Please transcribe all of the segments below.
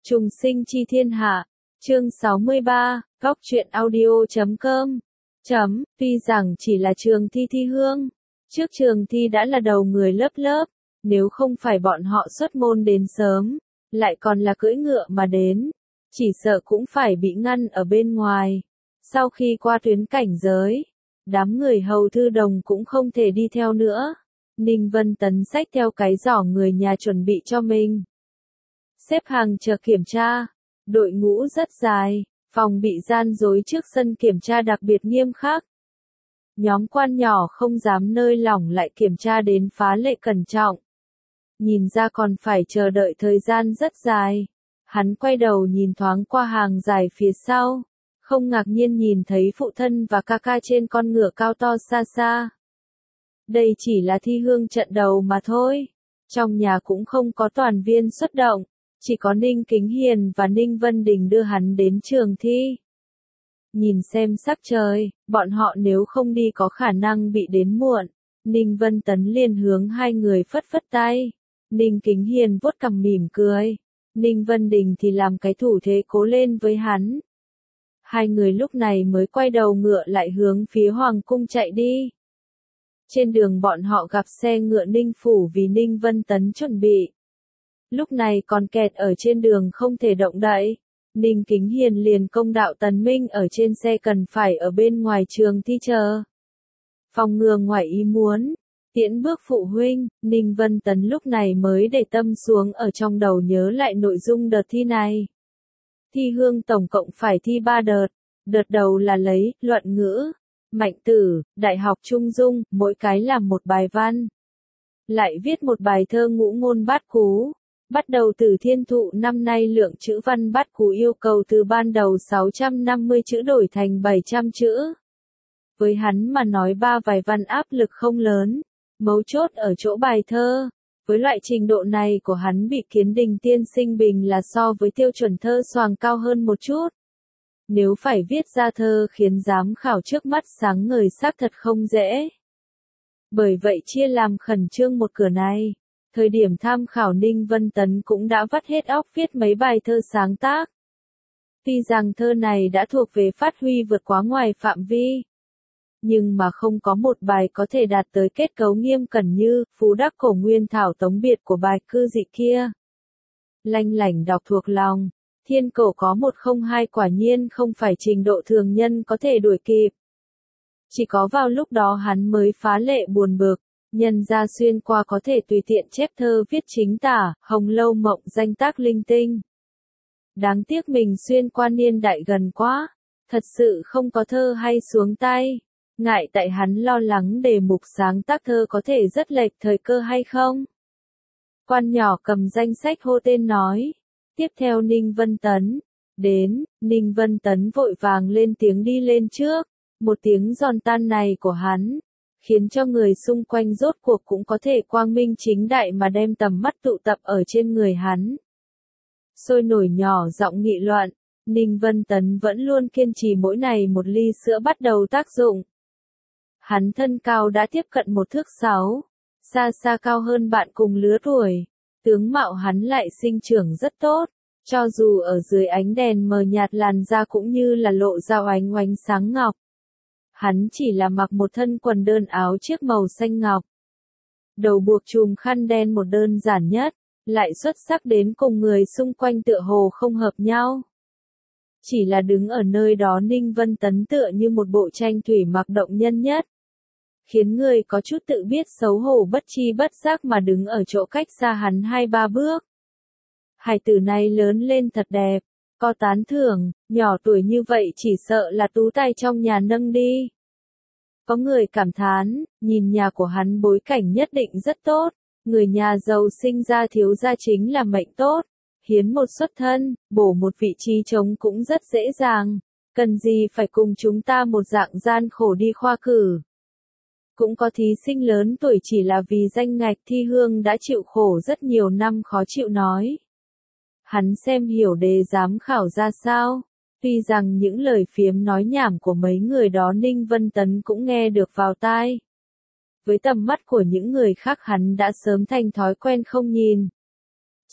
Trùng sinh chi thiên hạ, chương 63, góc truyện audio.com. Tuy rằng chỉ là trường thi thi hương, trước trường thi đã là đầu người lớp lớp, nếu không phải bọn họ xuất môn đến sớm, lại còn là cưỡi ngựa mà đến, chỉ sợ cũng phải bị ngăn ở bên ngoài. Sau khi qua tuyến cảnh giới, đám người hầu thư đồng cũng không thể đi theo nữa. Ninh Vân Tấn xách theo cái giỏ người nhà chuẩn bị cho mình. Xếp hàng chờ kiểm tra, đội ngũ rất dài, phòng bị gian dối trước sân kiểm tra đặc biệt nghiêm khắc. Nhóm quan nhỏ không dám nơi lỏng lại kiểm tra đến phá lệ cẩn trọng. Nhìn ra còn phải chờ đợi thời gian rất dài. Hắn quay đầu nhìn thoáng qua hàng dài phía sau, không ngạc nhiên nhìn thấy phụ thân và ca ca trên con ngựa cao to xa xa. Đây chỉ là thi hương trận đầu mà thôi. Trong nhà cũng không có toàn viên xuất động, chỉ có Ninh Kính Hiền và Ninh Vân Đình đưa hắn đến trường thi. Nhìn xem sắc trời, bọn họ nếu không đi có khả năng bị đến muộn. Ninh Vân Tấn liền hướng hai người phất phất tay. Ninh Kính Hiền vuốt cằm mỉm cười. Ninh Vân Đình thì làm cái thủ thế cố lên với hắn. Hai người lúc này mới quay đầu ngựa lại hướng phía Hoàng cung chạy đi. Trên đường bọn họ gặp xe ngựa Ninh Phủ vì Ninh Vân Tấn chuẩn bị. Lúc này còn kẹt ở trên đường không thể động đậy. Ninh Kính Hiền liền công đạo Tần Minh ở trên xe cần phải ở bên ngoài trường thi chờ. Phòng ngừa ngoài ý muốn, tiễn bước phụ huynh, Ninh Vân Tấn lúc này mới để tâm xuống ở trong đầu nhớ lại nội dung đợt thi này. Thi hương tổng cộng phải thi 3 đợt, đợt đầu là lấy, luận ngữ, mạnh tử, đại học trung dung, mỗi cái làm một bài văn. Lại viết một bài thơ ngũ ngôn bát cú. Bắt đầu từ thiên thụ năm nay lượng chữ văn bát cú yêu cầu từ ban đầu 650 chữ đổi thành 700 chữ. Với hắn mà nói ba vài văn áp lực không lớn, mấu chốt ở chỗ bài thơ. Với loại trình độ này của hắn bị Kiến Đình tiên sinh bình là so với tiêu chuẩn thơ xoàng cao hơn một chút. Nếu phải viết ra thơ khiến giám khảo trước mắt sáng ngời xác thật không dễ. Bởi vậy chia làm khẩn trương một cửa này. Thời điểm tham khảo Ninh Vân Tấn cũng đã vắt hết óc viết mấy bài thơ sáng tác. Tuy rằng thơ này đã thuộc về phát huy vượt quá ngoài phạm vi. Nhưng mà không có một bài có thể đạt tới kết cấu nghiêm cẩn như Phú Đắc Cổ Nguyên Thảo Tống Biệt của bài cư dị kia. Lanh lảnh đọc thuộc lòng, thiên cổ có 102 quả nhiên không phải trình độ thường nhân có thể đuổi kịp. Chỉ có vào lúc đó hắn mới phá lệ buồn bực. Nhân ra xuyên qua có thể tùy tiện chép thơ viết chính tả, hồng lâu mộng danh tác linh tinh. Đáng tiếc mình xuyên qua niên đại gần quá, thật sự không có thơ hay xuống tay. Ngại tại hắn lo lắng đề mục sáng tác thơ có thể rất lệch thời cơ hay không. Quan nhỏ cầm danh sách hô tên nói. Tiếp theo Ninh Vân Tấn. Đến, Ninh Vân Tấn vội vàng lên tiếng đi lên trước. Một tiếng giòn tan này của hắn khiến cho người xung quanh rốt cuộc cũng có thể quang minh chính đại mà đem tầm mắt tụ tập ở trên người hắn. Sôi nổi nhỏ giọng nghị luận, Ninh Vân Tấn vẫn luôn kiên trì mỗi ngày một ly sữa bắt đầu tác dụng. Hắn thân cao đã tiếp cận 1,6 thước, xa xa cao hơn bạn cùng lứa tuổi. Tướng mạo hắn lại sinh trưởng rất tốt, cho dù ở dưới ánh đèn mờ nhạt làn da cũng như là lộ ra oánh oánh sáng ngọc. Hắn chỉ là mặc một thân quần đơn áo chiếc màu xanh ngọc. Đầu buộc chùm khăn đen một đơn giản nhất, lại xuất sắc đến cùng người xung quanh tựa hồ không hợp nhau. Chỉ là đứng ở nơi đó Ninh Vân Tấn tựa như một bộ tranh thủy mặc động nhân nhất. Khiến người có chút tự biết xấu hổ bất tri bất giác mà đứng ở chỗ cách xa hắn 2-3 bước. Hải tử này lớn lên thật đẹp. Có tán thưởng, nhỏ tuổi như vậy chỉ sợ là tú tài trong nhà nâng đi. Có người cảm thán, nhìn nhà của hắn bối cảnh nhất định rất tốt, người nhà giàu sinh ra thiếu gia chính là mệnh tốt, hiến một xuất thân, bổ một vị trí trống cũng rất dễ dàng, cần gì phải cùng chúng ta một dạng gian khổ đi khoa cử. Cũng có thí sinh lớn tuổi chỉ là vì danh ngạch thi hương đã chịu khổ rất nhiều năm khó chịu nói. Hắn xem hiểu đề giám khảo ra sao, tuy rằng những lời phiếm nói nhảm của mấy người đó Ninh Vân Tấn cũng nghe được vào tai. Với tầm mắt của những người khác hắn đã sớm thành thói quen không nhìn.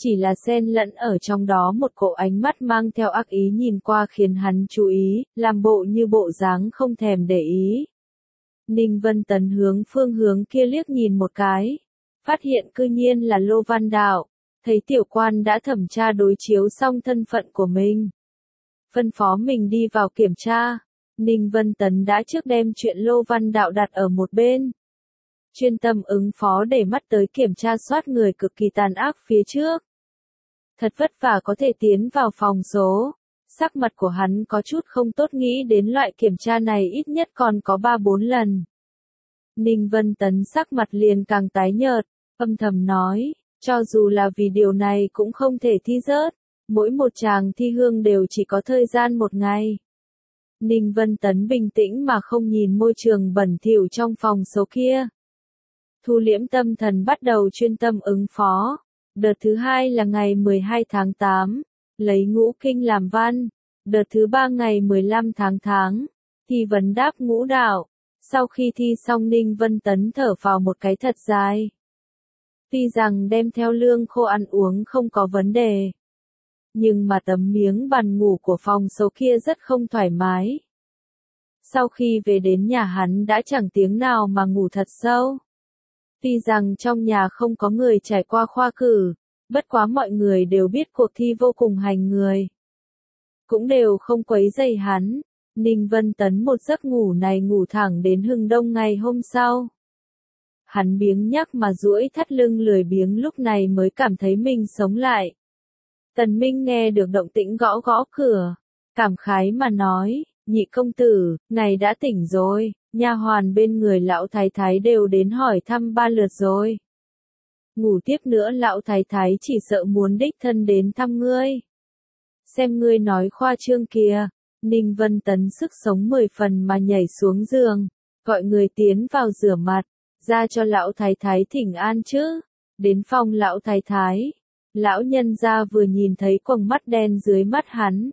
Chỉ là xen lẫn ở trong đó một cỗ ánh mắt mang theo ác ý nhìn qua khiến hắn chú ý, làm bộ như bộ dáng không thèm để ý. Ninh Vân Tấn hướng phương hướng kia liếc nhìn một cái, phát hiện cư nhiên là Lô Văn Đạo, thấy tiểu quan đã thẩm tra đối chiếu xong thân phận của mình. Phân phó mình đi vào kiểm tra, Ninh Vân Tấn đã trước đem chuyện Lô Văn Đạo đặt ở một bên. Chuyên tâm ứng phó để mắt tới kiểm tra soát người cực kỳ tàn ác phía trước. Thật vất vả có thể tiến vào phòng số. Sắc mặt của hắn có chút không tốt, nghĩ đến loại kiểm tra này ít nhất còn có 3-4 lần. Ninh Vân Tấn sắc mặt liền càng tái nhợt, âm thầm nói, cho dù là vì điều này cũng không thể thi rớt, mỗi một chàng thi hương đều chỉ có thời gian 1 ngày. Ninh Vân Tấn bình tĩnh mà không nhìn môi trường bẩn thỉu trong phòng số kia. Thu liễm tâm thần bắt đầu chuyên tâm ứng phó. Đợt thứ 2 là ngày 12 tháng 8, lấy ngũ kinh làm văn. Đợt thứ 3 ngày 15 tháng, thi vấn đáp ngũ đạo. Sau khi thi xong Ninh Vân Tấn thở phào một cái thật dài. Tuy rằng đem theo lương khô ăn uống không có vấn đề, nhưng mà tấm miếng bàn ngủ của phòng số kia rất không thoải mái. Sau khi về đến nhà hắn đã chẳng tiếng nào mà ngủ thật sâu. Tuy rằng trong nhà không có người trải qua khoa cử, bất quá mọi người đều biết cuộc thi vô cùng hành người. Cũng đều không quấy rầy hắn. Ninh Vân Tấn một giấc ngủ này ngủ thẳng đến hừng đông ngày hôm sau. Hắn biếng nhác mà duỗi thắt lưng lười biếng lúc này mới cảm thấy mình sống lại. Tần Minh nghe được động tĩnh gõ gõ cửa, cảm khái mà nói, nhị công tử, ngài đã tỉnh rồi, nha hoàn bên người lão thái thái đều đến hỏi thăm 3 lượt rồi. Ngủ tiếp nữa lão thái thái chỉ sợ muốn đích thân đến thăm ngươi. Xem ngươi nói khoa trương kìa. Ninh Vân Tấn sức sống 10 phần mà nhảy xuống giường, gọi người tiến vào rửa mặt, ra cho lão thái thái thỉnh an chứ. Đến phòng lão thái thái, lão nhân gia vừa nhìn thấy quầng mắt đen dưới mắt hắn,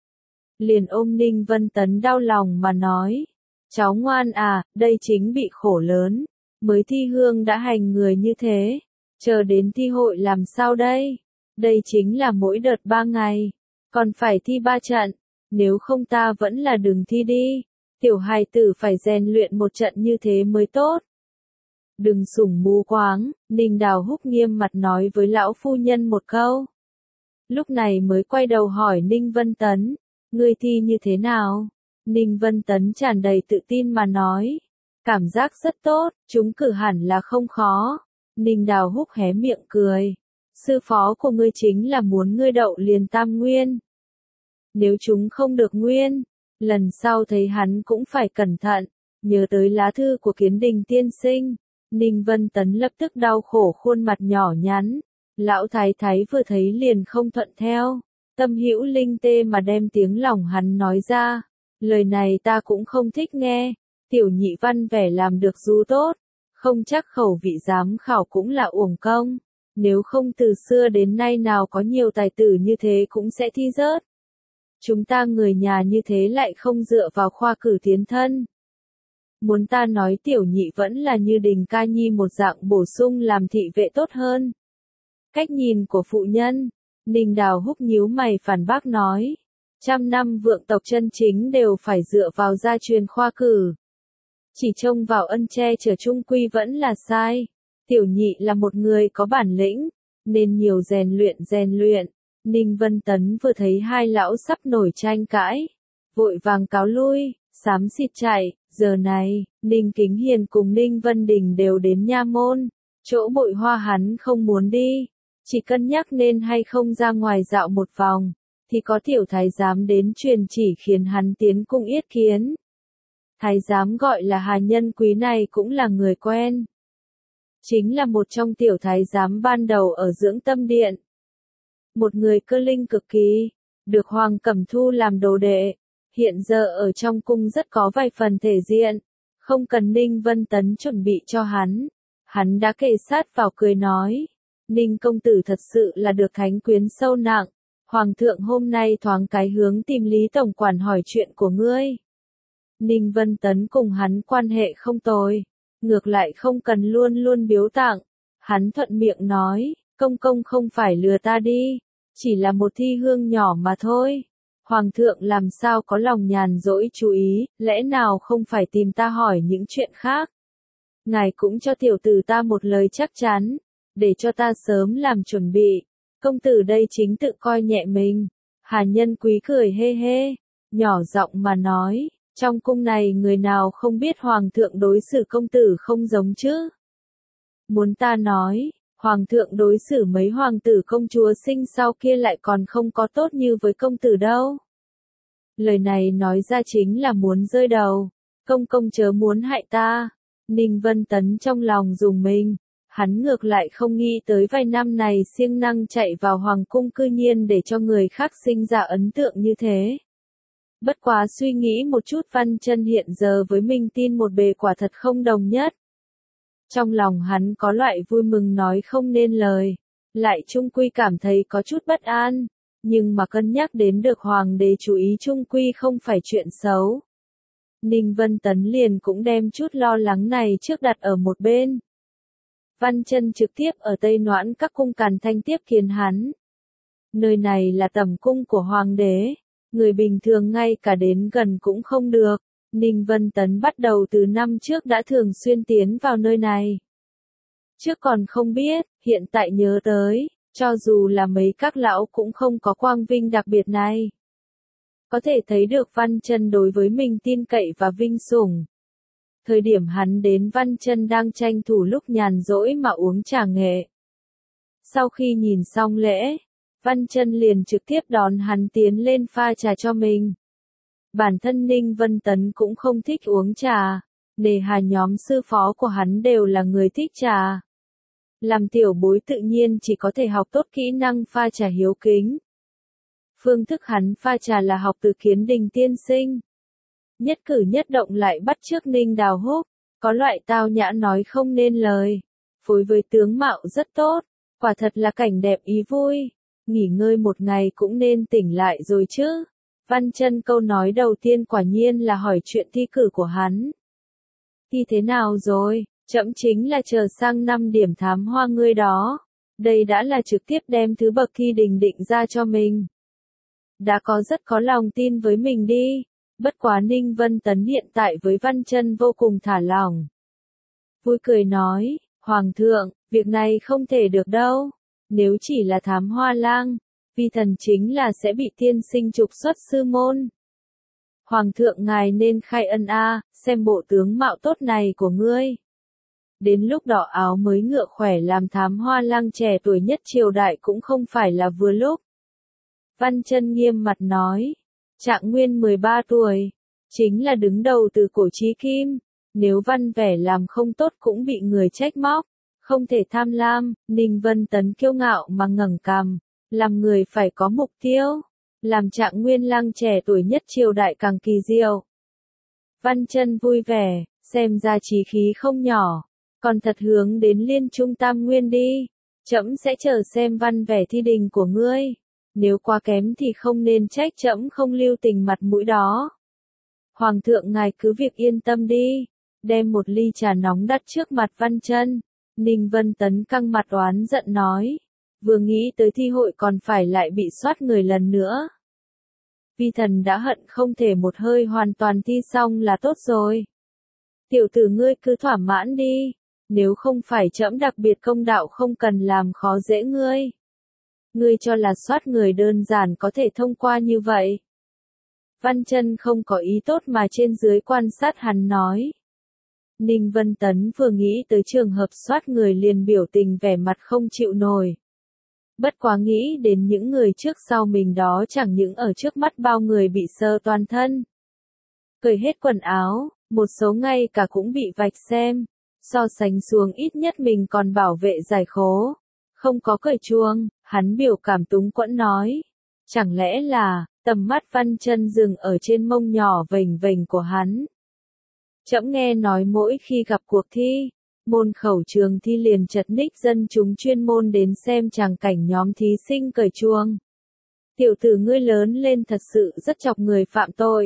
liền ôm Ninh Vân Tấn đau lòng mà nói, cháu ngoan à, đây chính bị khổ lớn, mới thi hương đã hành người như thế, chờ đến thi hội làm sao đây? Đây chính là mỗi đợt 3 ngày, còn phải thi 3 trận. Nếu không ta vẫn là đừng thi đi, tiểu hài tử phải rèn luyện một trận như thế mới tốt. Đừng sủng mù quáng, Ninh Đào Húc nghiêm mặt nói với lão phu nhân một câu. Lúc này mới quay đầu hỏi Ninh Vân Tấn, ngươi thi như thế nào? Ninh Vân Tấn tràn đầy tự tin mà nói, cảm giác rất tốt, chúng cử hẳn là không khó. Ninh Đào Húc hé miệng cười, sư phó của ngươi chính là muốn ngươi đậu liền tam nguyên. Nếu chúng không được nguyên, lần sau thấy hắn cũng phải cẩn thận, nhớ tới lá thư của Kiến Đình tiên sinh. Ninh Vân Tấn lập tức đau khổ khuôn mặt nhỏ nhắn, lão thái thái vừa thấy liền không thuận theo, tâm hữu linh tê mà đem tiếng lòng hắn nói ra, lời này ta cũng không thích nghe, tiểu nhị văn vẻ làm được dù tốt, không chắc khẩu vị giám khảo cũng là uổng công, nếu không từ xưa đến nay nào có nhiều tài tử như thế cũng sẽ thi rớt. Chúng ta người nhà như thế lại không dựa vào khoa cử tiến thân. Muốn ta nói tiểu nhị vẫn là như Đình Ca Nhi một dạng bổ sung làm thị vệ tốt hơn. Cách nhìn của phụ nhân, Ninh Đào Húc nhíu mày phản bác nói, 100 năm vượng tộc chân chính đều phải dựa vào gia truyền khoa cử. Chỉ trông vào ân che chở trung quy vẫn là sai. Tiểu nhị là một người có bản lĩnh, nên nhiều rèn luyện. Ninh Vân Tấn vừa thấy hai lão sắp nổi tranh cãi, vội vàng cáo lui, xám xịt chạy. Giờ này, Ninh Kính Hiền cùng Ninh Vân Đình đều đến nha môn, chỗ Bội Hoa hắn không muốn đi, chỉ cân nhắc nên hay không ra ngoài dạo một vòng, thì có tiểu thái giám đến truyền chỉ khiến hắn tiến cung yết kiến. Thái giám gọi là Hà Nhân Quý này cũng là người quen, chính là một trong tiểu thái giám ban đầu ở Dưỡng Tâm Điện. Một người cơ linh cực kỳ, được Hoàng Cẩm Thu làm đồ đệ, hiện giờ ở trong cung rất có vài phần thể diện, không cần Ninh Vân Tấn chuẩn bị cho hắn đã kề sát vào cười nói, Ninh công tử thật sự là được thánh quyến sâu nặng, Hoàng thượng hôm nay thoáng cái hướng tìm Lý Tổng quản hỏi chuyện của ngươi. Ninh Vân Tấn cùng hắn quan hệ không tồi, ngược lại không cần luôn luôn biếu tặng, hắn thuận miệng nói, Công công không phải lừa ta đi, chỉ là một thi hương nhỏ mà thôi. Hoàng thượng làm sao có lòng nhàn rỗi chú ý, lẽ nào không phải tìm ta hỏi những chuyện khác. Ngài cũng cho tiểu tử ta một lời chắc chắn, để cho ta sớm làm chuẩn bị. Công tử đây chính tự coi nhẹ mình. Hà Nhân Quý cười hê hê, nhỏ giọng mà nói, trong cung này người nào không biết hoàng thượng đối xử công tử không giống chứ. Muốn ta nói, hoàng thượng đối xử mấy hoàng tử công chúa sinh sau kia lại còn không có tốt như với công tử đâu. Lời này nói ra chính là muốn rơi đầu. Công công chớ muốn hại ta. Ninh Vân Tấn trong lòng dùng mình. Hắn ngược lại không nghĩ tới vài năm này siêng năng chạy vào hoàng cung cư nhiên để cho người khác sinh ra ấn tượng như thế. Bất quá suy nghĩ một chút Văn Chân hiện giờ với Minh Tin một bề quả thật không đồng nhất. Trong lòng hắn có loại vui mừng nói không nên lời, lại chung quy cảm thấy có chút bất an, nhưng mà cân nhắc đến được hoàng đế chú ý chung quy không phải chuyện xấu. Ninh Vân Tấn liền cũng đem chút lo lắng này trước đặt ở một bên. Văn Chân trực tiếp ở Tây Noãn các cung Càn Thanh tiếp kiến hắn. Nơi này là tẩm cung của hoàng đế, người bình thường ngay cả đến gần cũng không được. Ninh Vân Tấn bắt đầu từ năm trước đã thường xuyên tiến vào nơi này. Trước còn không biết, hiện tại nhớ tới, cho dù là mấy các lão cũng không có quang vinh đặc biệt này. Có thể thấy được Văn Chân đối với mình tin cậy và vinh sủng. Thời điểm hắn đến Văn Chân đang tranh thủ lúc nhàn rỗi mà uống trà nghệ. Sau khi nhìn xong lễ, Văn Chân liền trực tiếp đón hắn tiến lên pha trà cho mình. Bản thân Ninh Vân Tấn cũng không thích uống trà, nề hà nhóm sư phó của hắn đều là người thích trà. Làm tiểu bối tự nhiên chỉ có thể học tốt kỹ năng pha trà hiếu kính. Phương thức hắn pha trà là học từ Kiến Đình tiên sinh. Nhất cử nhất động lại bắt chước Ninh Đào Húc, có loại tao nhã nói không nên lời. Phối với tướng mạo rất tốt, quả thật là cảnh đẹp ý vui. Nghỉ ngơi một ngày cũng nên tỉnh lại rồi chứ. Văn Chân câu nói đầu tiên quả nhiên là hỏi chuyện thi cử của hắn. Thi thế nào rồi? Trẫm chính là chờ sang năm điểm thám hoa ngươi đó. Đây đã là trực tiếp đem thứ bậc thi đình định ra cho mình. Đã rất có lòng tin với mình đi. Bất quá Ninh Vân Tấn hiện tại với Văn Chân vô cùng thả lỏng. Vui cười nói, Hoàng thượng, việc này không thể được đâu. Nếu chỉ là thám hoa lang, vi thần chính là sẽ bị tiên sinh trục xuất sư môn. Hoàng thượng ngài nên khai ân xem bộ tướng mạo tốt này của ngươi. Đến lúc đỏ áo mới ngựa khỏe làm thám hoa lang trẻ tuổi nhất triều đại cũng không phải là vừa lúc. Văn Chân nghiêm mặt nói, Trạng Nguyên 13 tuổi, chính là đứng đầu từ cổ chí kim, nếu văn vẻ làm không tốt cũng bị người trách móc, không thể tham lam. Ninh Vân Tấn kiêu ngạo mà ngẩng cằm, làm người phải có mục tiêu, làm Trạng Nguyên lang trẻ tuổi nhất triều đại càng kỳ diệu. Văn Chân vui vẻ, xem ra chí khí không nhỏ, còn thật hướng đến Liên Trung Tam Nguyên đi, trẫm sẽ chờ xem văn vẻ thi đình của ngươi. Nếu quá kém thì không nên trách trẫm không lưu tình mặt mũi đó. Hoàng thượng ngài cứ việc yên tâm đi. Đem một ly trà nóng đặt trước mặt Văn Chân. Ninh Vân Tấn căng mặt oán giận nói. Vừa nghĩ tới thi hội còn phải lại bị soát người lần nữa. Vi thần đã hận không thể một hơi hoàn toàn thi xong là tốt rồi. Tiểu tử ngươi cứ thỏa mãn đi. Nếu không phải trẫm đặc biệt công đạo không cần làm khó dễ ngươi. Ngươi cho là soát người đơn giản có thể thông qua như vậy. Văn Chân không có ý tốt mà trên dưới quan sát hắn nói. Ninh Vân Tấn vừa nghĩ tới trường hợp soát người liền biểu tình vẻ mặt không chịu nổi. Bất quá nghĩ đến những người trước sau mình đó chẳng những ở trước mắt bao người bị sơ toàn thân. Cởi hết quần áo, một số ngay cả cũng bị vạch xem. So sánh xuống ít nhất mình còn bảo vệ giải khố. Không có cởi chuông, hắn biểu cảm túng quẫn nói. Chẳng lẽ là, tầm mắt Văn Chân dừng ở trên mông nhỏ vểnh vểnh của hắn. Trẫm nghe nói mỗi khi gặp cuộc thi, môn khẩu trường thi liền chật ních dân chúng chuyên môn đến xem tràng cảnh nhóm thí sinh cởi chuông. Tiểu tử ngươi lớn lên thật sự rất chọc người phạm tội.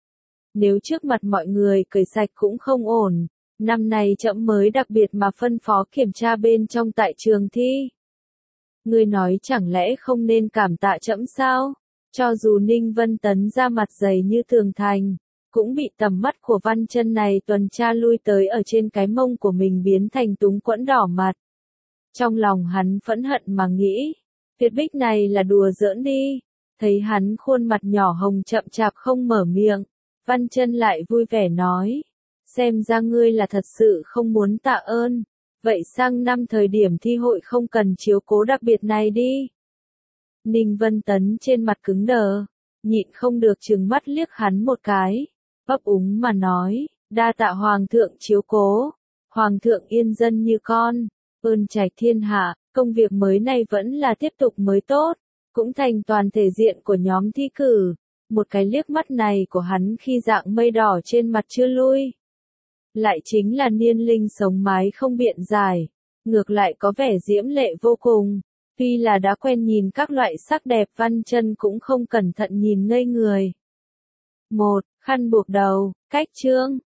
Nếu trước mặt mọi người cởi sạch cũng không ổn, năm nay trẫm mới đặc biệt mà phân phó kiểm tra bên trong tại trường thi. Ngươi nói chẳng lẽ không nên cảm tạ trẫm sao? Cho dù Ninh Vân Tấn ra mặt dày như tường thành, cũng bị tầm mắt của Văn Chân này tuần tra lui tới ở trên cái mông của mình biến thành túng quẫn đỏ mặt. Trong lòng hắn phẫn hận mà nghĩ, Tuyệt Bích này là đùa giỡn đi. Thấy hắn khuôn mặt nhỏ hồng chậm chạp không mở miệng, Văn Chân lại vui vẻ nói, xem ra ngươi là thật sự không muốn tạ ơn, vậy sang năm thời điểm thi hội không cần chiếu cố đặc biệt này đi. Ninh Vân Tấn trên mặt cứng đờ, nhịn không được trừng mắt liếc hắn một cái, ấp úng mà nói, đa tạ Hoàng thượng chiếu cố, Hoàng thượng yên dân như con, ơn trạch thiên hạ, công việc mới này vẫn là tiếp tục mới tốt, cũng thành toàn thể diện của nhóm thi cử. Một cái liếc mắt này của hắn khi dạng mây đỏ trên mặt chưa lui, lại chính là niên linh sống mái không biện giải, ngược lại có vẻ diễm lệ vô cùng. Tuy là đã quen nhìn các loại sắc đẹp, Văn Chân cũng không cẩn thận nhìn ngây người. 1. Khăn buộc đầu, cách chương.